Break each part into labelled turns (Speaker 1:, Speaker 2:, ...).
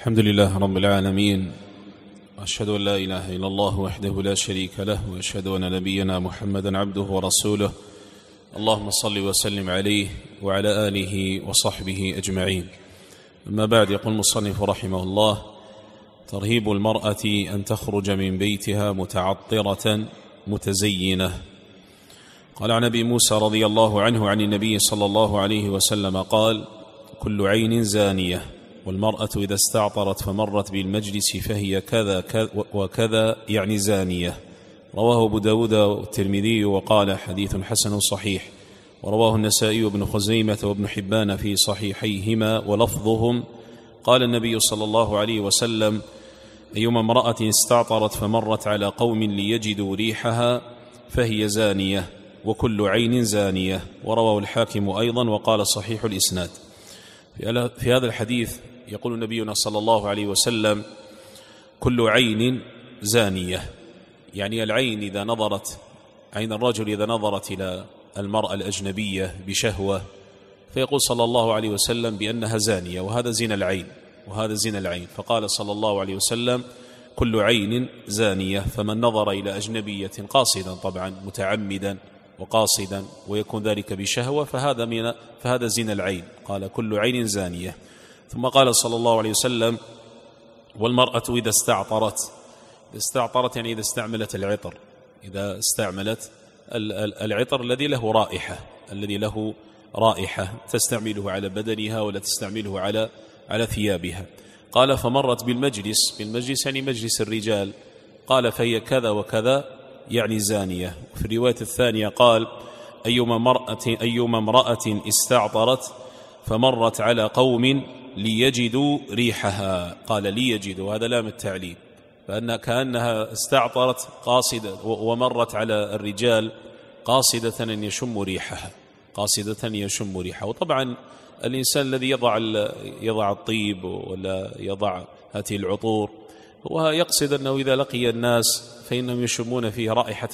Speaker 1: الحمد لله رب العالمين، وأشهد أن لا إله إلا الله وحده لا شريك له، وأشهد أن نبينا محمدا عبده ورسوله. اللهم صل وسلم عليه وعلى آله وصحبه أجمعين. أما بعد، يقول المصنف رحمه الله: ترهيب المرأة أن تخرج من بيتها متعطرة متزينة. قال عن أبي موسى رضي الله عنه عن النبي صلى الله عليه وسلم قال: كل عين زانية، والمرأة إذا استعطرت فمرت بالمجلس فهي كذا وكذا، يعني زانية. رواه أبو داود والترمذي وقال: حديث حسن صحيح. ورواه النسائي وابن خزيمة وابن حبان في صحيحيهما، ولفظهم: قال النبي صلى الله عليه وسلم: أيما امرأة استعطرت فمرت على قوم ليجدوا ريحها فهي زانية، وكل عين زانية. ورواه الحاكم أيضا وقال: صحيح الإسناد. في هذا الحديث يقول نبينا صلى الله عليه وسلم: كل عين زانية، يعني العين إذا نظرت، عين الرجل إذا نظرت إلى المرأة الأجنبية بشهوة، فيقول صلى الله عليه وسلم بأنها زانية، وهذا زنا العين، وهذا زنا العين. فقال صلى الله عليه وسلم: كل عين زانية. فمن نظر إلى أجنبية قاصدا، طبعا متعمدا وقاصدا، ويكون ذلك بشهوة، فهذا زنا العين. قال: كل عين زانية. ثم قال صلى الله عليه وسلم: والمرأة إذا استعطرت يعني إذا استعملت العطر، إذا استعملت العطر الذي له رائحة تستعمله على بدنها ولا تستعمله على ثيابها. قال: فمرت بالمجلس يعني مجلس الرجال. قال: فهي كذا وكذا، يعني زانية. وفي الرواية الثانية قال: أيما امرأة استعطرت فمرت على قوم ليجدوا ريحها. قال: ليجدوا، هذا لام التعليل، كأنها استعطرت قاصدة ومرت على الرجال قاصدة أن يشم ريحها. وطبعا الإنسان الذي يضع الطيب ولا يضع هذه العطور هو يقصد أنه إذا لقي الناس فإنهم يشمون فيه رائحة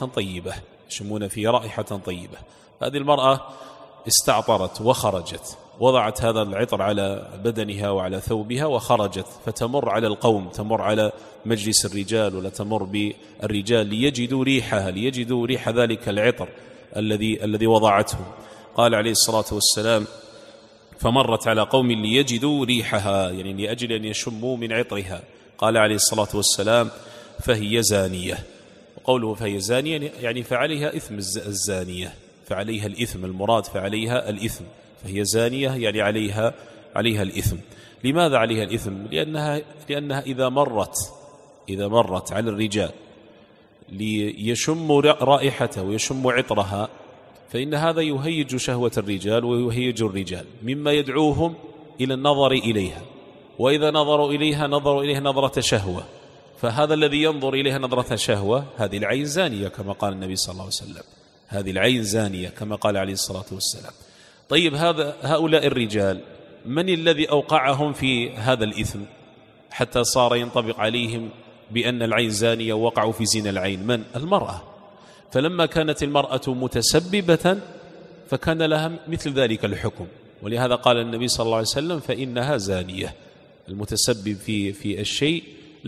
Speaker 1: طيبة. هذه المرأة استعطرت وخرجت، وضعت هذا العطر على بدنها وعلى ثوبها وخرجت، فتمر على القوم، تمر على مجلس الرجال ولا تمر بالرجال ليجدوا ريح ذلك العطر الذي وضعته. قال عليه الصلاة والسلام: فمرت على قوم ليجدوا ريحها، يعني لأجل أن يشموا من عطرها. قال عليه الصلاة والسلام: فهي زانية. وقوله فهي زانية يعني فعليها إثم الزانية، فعليها الإثم، المراد فعليها الإثم. فهي زانية يعني عليها الإثم. لماذا عليها الإثم؟ لأنها إذا مرت على الرجال ليشموا رائحته ويشموا عطرها، فإن هذا يهيج شهوة الرجال ويهيج الرجال، مما يدعوهم إلى النظر إليها. وإذا نظروا إليها نظرة شهوة، فهذا الذي ينظر إليها نظرة شهوة، هذه العين زانية كما قال النبي صلى الله عليه وسلم، هذه العين زانية كما قال عليه الصلاة والسلام. طيب، هؤلاء الرجال من الذي أوقعهم في هذا الإثم حتى صار ينطبق عليهم بأن العين زانية ووقعوا في زنا العين؟ من؟ المرأة. فلما كانت المرأة متسببة فكان لها مثل ذلك الحكم، ولهذا قال النبي صلى الله عليه وسلم: فإنها زانية. المتسبب في الشيء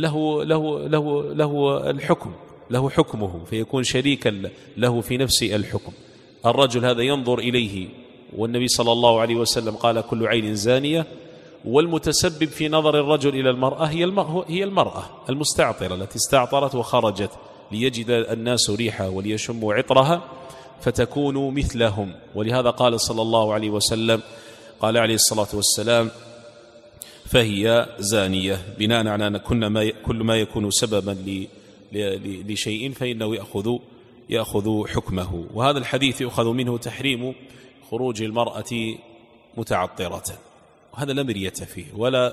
Speaker 1: له الحكم، له حكمه، فيكون شريكا له في نفس الحكم. الرجل هذا ينظر إليه، والنبي صلى الله عليه وسلم قال: كل عين زانية. والمتسبب في نظر الرجل إلى المرأة هي المرأة المستعطرة التي استعطرت وخرجت ليجد الناس ريحها وليشموا عطرها، فتكون مثلهم. ولهذا قال صلى الله عليه وسلم، قال عليه الصلاة والسلام: فهي زانية، بناء على أن كل ما يكون سببا لشيء فإنه يأخذ حكمه. وهذا الحديث يؤخذ منه تحريم خروج المرأة متعطرة، وهذا لا مرية فيه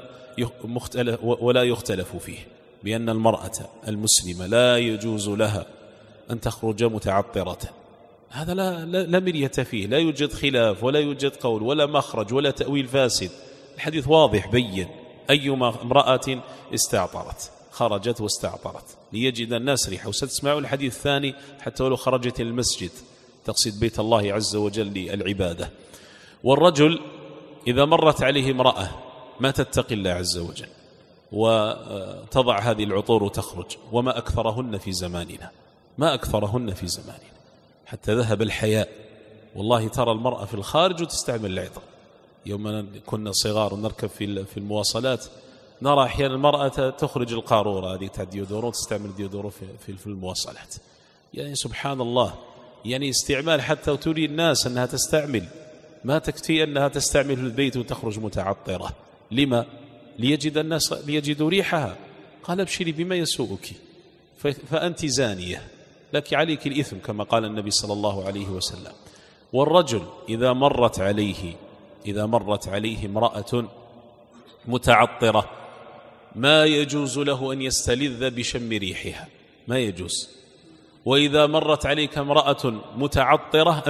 Speaker 1: ولا يختلف فيه، بأن المرأة المسلمة لا يجوز لها أن تخرج متعطرة. هذا لا مرية فيه، لا يوجد خلاف ولا يوجد قول ولا مخرج ولا تأويل فاسد. الحديث واضح بين: أيما امرأة استعطرت، خرجت واستعطرت ليجد الناس ريحة. وستسمعوا الحديث الثاني: حتى ولو خرجت المسجد، تقصد بيت الله عز وجل للعبادة. والرجل إذا مرت عليه امرأة ما تتقي الله عز وجل، وتضع هذه العطور وتخرج. وما أكثرهن في زماننا، ما أكثرهن في زماننا، حتى ذهب الحياء. والله ترى المرأة في الخارج وتستعمل العطر. يوم كنا صغار ونركب في المواصلات نرى أحيانا المرأة تخرج القارورة هذه تاع الديودورو، تستعمل الديودورو في المواصلات. يعني سبحان الله، يعني استعمال حتى تري الناس أنها تستعمل، ما تكفي أنها تستعمل في البيت وتخرج متعطرة. لما؟ ليجد الناس، ليجدوا ريحها. قال ابشري بما يسوءك فأنت زانية، لك عليك الإثم كما قال النبي صلى الله عليه وسلم. والرجل إذا مرت عليه امرأة متعطرة ما يجوز له أن يستلذ بشم ريحها، ما يجوز. وإذا مرت عليك امرأة متعطرة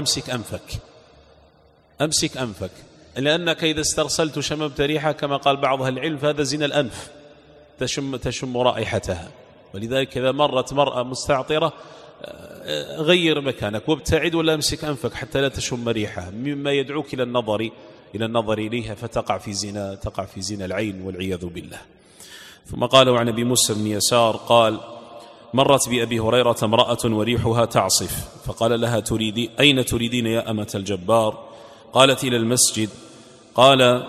Speaker 1: أمسك أنفك، لأنك إذا استرسلت شممت ريحها كما قال بعض أهل العلم فهذا زنا الأنف، تشم رائحتها. ولذلك إذا مرت مرأة مستعطرة غير مكانك وابتعد ولا امسك أنفك حتى لا تشم ريحها، مما يدعوك إلى النظر إليها فتقع في زنا العين والعياذ بالله. ثم قال عن أبي موسى بن يسار قال: مرت بأبي هريرة امرأة وريحها تعصف، فقال لها: أين تريدين يا أمة الجبار؟ قالت: إلى المسجد. قال: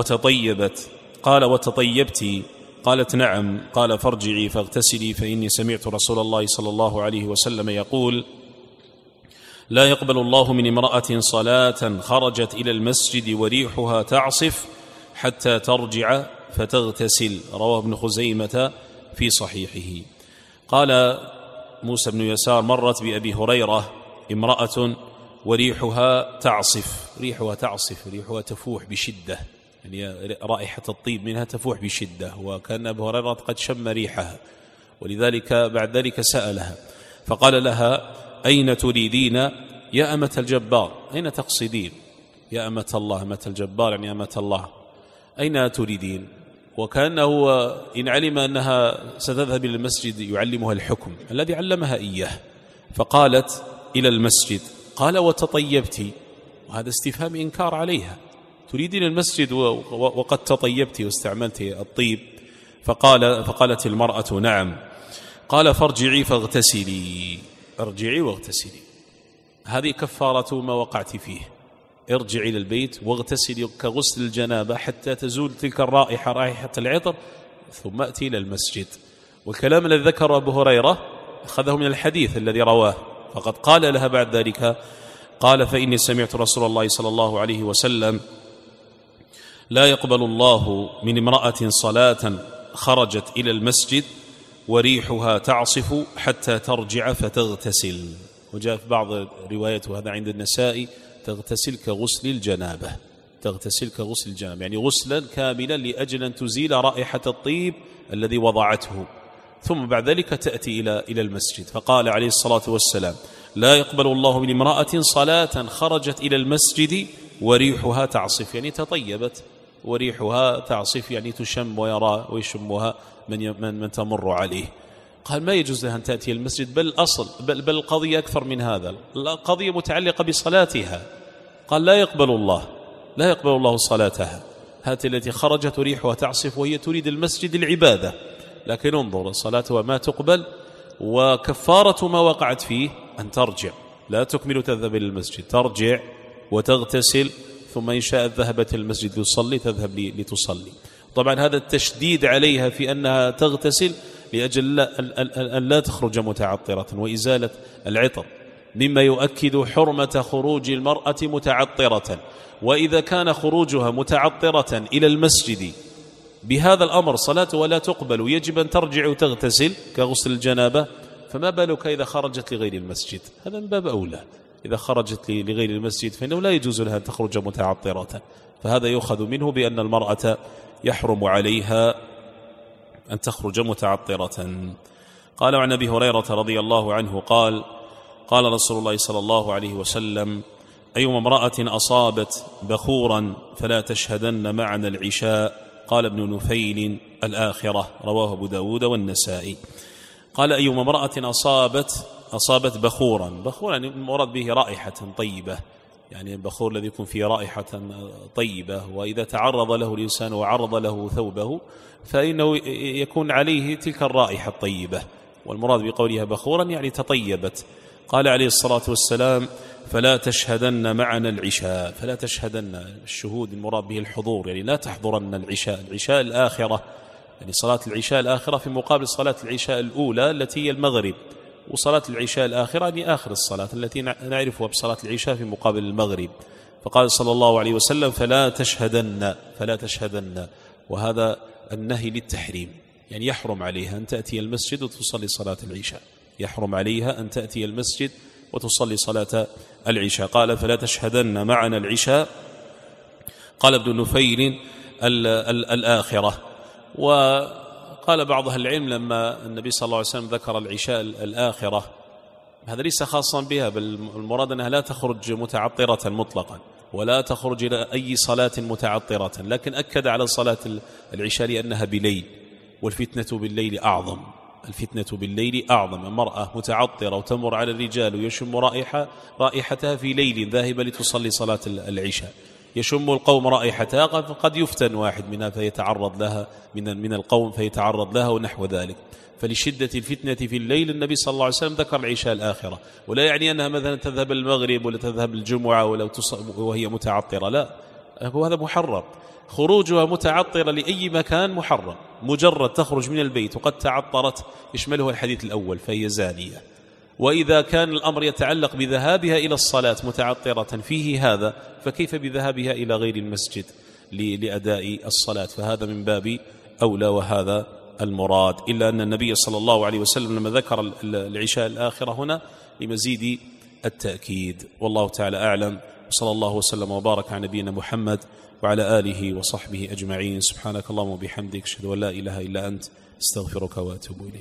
Speaker 1: وتطيبت؟ قالت: نعم. قال: فارجعي فاغتسلي، فإني سمعت رسول الله صلى الله عليه وسلم يقول: لا يقبل الله من امرأة صلاة خرجت إلى المسجد وريحها تعصف حتى ترجع فتغتسل. رواه ابن خزيمة في صحيحه. قال موسى بن يسار: مرت بأبي هريرة امرأة وريحها تعصف، ريحها تفوح بشدة، يعني رائحة الطيب منها تفوح بشدة، وكان أبو هريرة قد شم ريحها، ولذلك بعد ذلك سألها فقال لها: أين تريدين يا أمة الجبار؟ أين تقصدين يا أمة الله؟ أمة الجبار يعني أمة الله، أين تريدين؟ وكأنه إن علم أنها ستذهب إلى المسجد يعلمها الحكم الذي علمها إياه، فقالت: إلى المسجد. قال: وتطيبت؟ وهذا استفهام إنكار عليها، تريدين المسجد وقد تطيبت واستعملت الطيب؟ فقالت المرأة: نعم. قال: فارجعي فاغتسلي، ارجعي واغتسلي، هذه كفارة ما وقعت فيه. ارجعي إلى البيت واغتسلي كغسل الجنابة حتى تزول تلك الرائحة، رائحة العطر، ثم أتي إلى المسجد. والكلام الذي ذكر أبو هريرة أخذه من الحديث الذي رواه، فقد قال لها بعد ذلك: قال: فإني سمعت رسول الله صلى الله عليه وسلم: لا يقبل الله من امرأة صلاة خرجت إلى المسجد وريحها تعصف حتى ترجع فتغتسل. وجاء في بعض روايات، وهذا عند النسائي: تغتسل كغسل الجنابة، يعني غسلا كاملا لأجل أن تزيل رائحة الطيب الذي وضعته، ثم بعد ذلك تأتي إلى المسجد. فقال عليه الصلاة والسلام: لا يقبل الله من امرأة صلاة خرجت إلى المسجد وريحها تعصف، يعني تطيبت وريحها تعصف، يعني تشم ويرى ويشمها من تمر عليه. قال: ما يجوز لها أن تأتي المسجد، بل القضية أكثر من هذا، القضية متعلقة بصلاتها. قال: لا يقبل الله صلاتها، هذه التي خرجت ريحها تعصف وهي تريد المسجد العبادة، لكن انظر صلاتها ما تقبل، وكفارة ما وقعت فيه أن ترجع، لا تكمل تذهب إلى المسجد، ترجع وتغتسل، ثم إن شاءت ذهبت المسجد لتصلي تذهب لتصلي. طبعا هذا التشديد عليها في أنها تغتسل لأجل أن لا تخرج متعطرة وإزالة العطر، مما يؤكد حرمة خروج المرأة متعطرة. وإذا كان خروجها متعطرة إلى المسجد بهذا الأمر صلاتها لا تقبل ويجب أن ترجع وتغتسل كغسل الجنابة، فما بالك إذا خرجت لغير المسجد؟ هذا من باب أولى، إذا خرجت لغير المسجد فإنه لا يجوز لها أن تخرج متعطرة. فهذا يؤخذ منه بأن المرأة يحرم عليها أن تخرج متعطرة. قال عن أبي هريرة رضي الله عنه قال: قال رسول الله صلى الله عليه وسلم: أيما امرأة أصابت بخورا فلا تشهدن معنا العشاء. قال ابن نفيل: الآخرة. رواه أبو داود والنسائي. قال: أيما امرأة أصابت بخورا، المراد به رائحة طيبة، يعني البخور الذي يكون فيه رائحة طيبة، وإذا تعرض له الإنسان وعرض له ثوبه فإنه يكون عليه تلك الرائحة الطيبة، والمراد بقولها بخورا يعني تطيبت. قال عليه الصلاة والسلام: فلا تشهدن معنا العشاء. فلا تشهدن، الشهود المراد به الحضور، يعني لا تحضرن العشاء الآخرة، يعني صلاة العشاء الآخرة في مقابل صلاة العشاء الأولى التي هي المغرب، وصلاة العشاء الآخرة يعني آخر الصلاة التي نعرفها بصلاة العشاء في مقابل المغرب. فقال صلى الله عليه وسلم: فلا تشهدن، وهذا النهي للتحريم، يعني يحرم عليها أن تأتي المسجد وتصلي صلاة العشاء، يحرم عليها أن تأتي المسجد وتصلي صلاة العشاء. قال: فلا تشهدن معنا العشاء. قال ابن نفيل: الآخرة. وقال بعض أهل العلم لما النبي صلى الله عليه وسلم ذكر العشاء الآخرة، هذا ليس خاصا بها، بل المراد أنها لا تخرج متعطرة مطلقا، ولا تخرج إلى أي صلاة متعطرة، لكن أكد على صلاة العشاء لأنها بليل، والفتنة بالليل أعظم. الفتنة بالليل أعظم. المرأة متعطرة وتمر على الرجال ويشم رائحتها في ليل ذاهبة لتصلي صلاة العشاء، يشم القوم رائحتها، قد يفتن واحد منها فيتعرض لها من القوم فيتعرض لها ونحو ذلك. فلشدة الفتنة في الليل النبي صلى الله عليه وسلم ذكر العشاء الآخرة، ولا يعني أنها مثلا تذهب المغرب ولا تذهب الجمعة وهي متعطرة، لا، هذا محرم. خروجها متعطرة لأي مكان محرم، مجرد تخرج من البيت وقد تعطرت يشمله الحديث الأول فهي زانية. وإذا كان الأمر يتعلق بذهابها إلى الصلاة متعطرة فيه هذا، فكيف بذهابها إلى غير المسجد لأداء الصلاة؟ فهذا من باب أولى، وهذا المراد. إلا أن النبي صلى الله عليه وسلم لما ذكر العشاء الآخرة هنا لمزيد التأكيد. والله تعالى أعلم، وصلى الله وسلم وبارك على نبينا محمد وعلى آله وصحبه أجمعين. سبحانك اللهم وبحمدك، أشهد أن لا إله إلا أنت، استغفرك وأتوب إليك.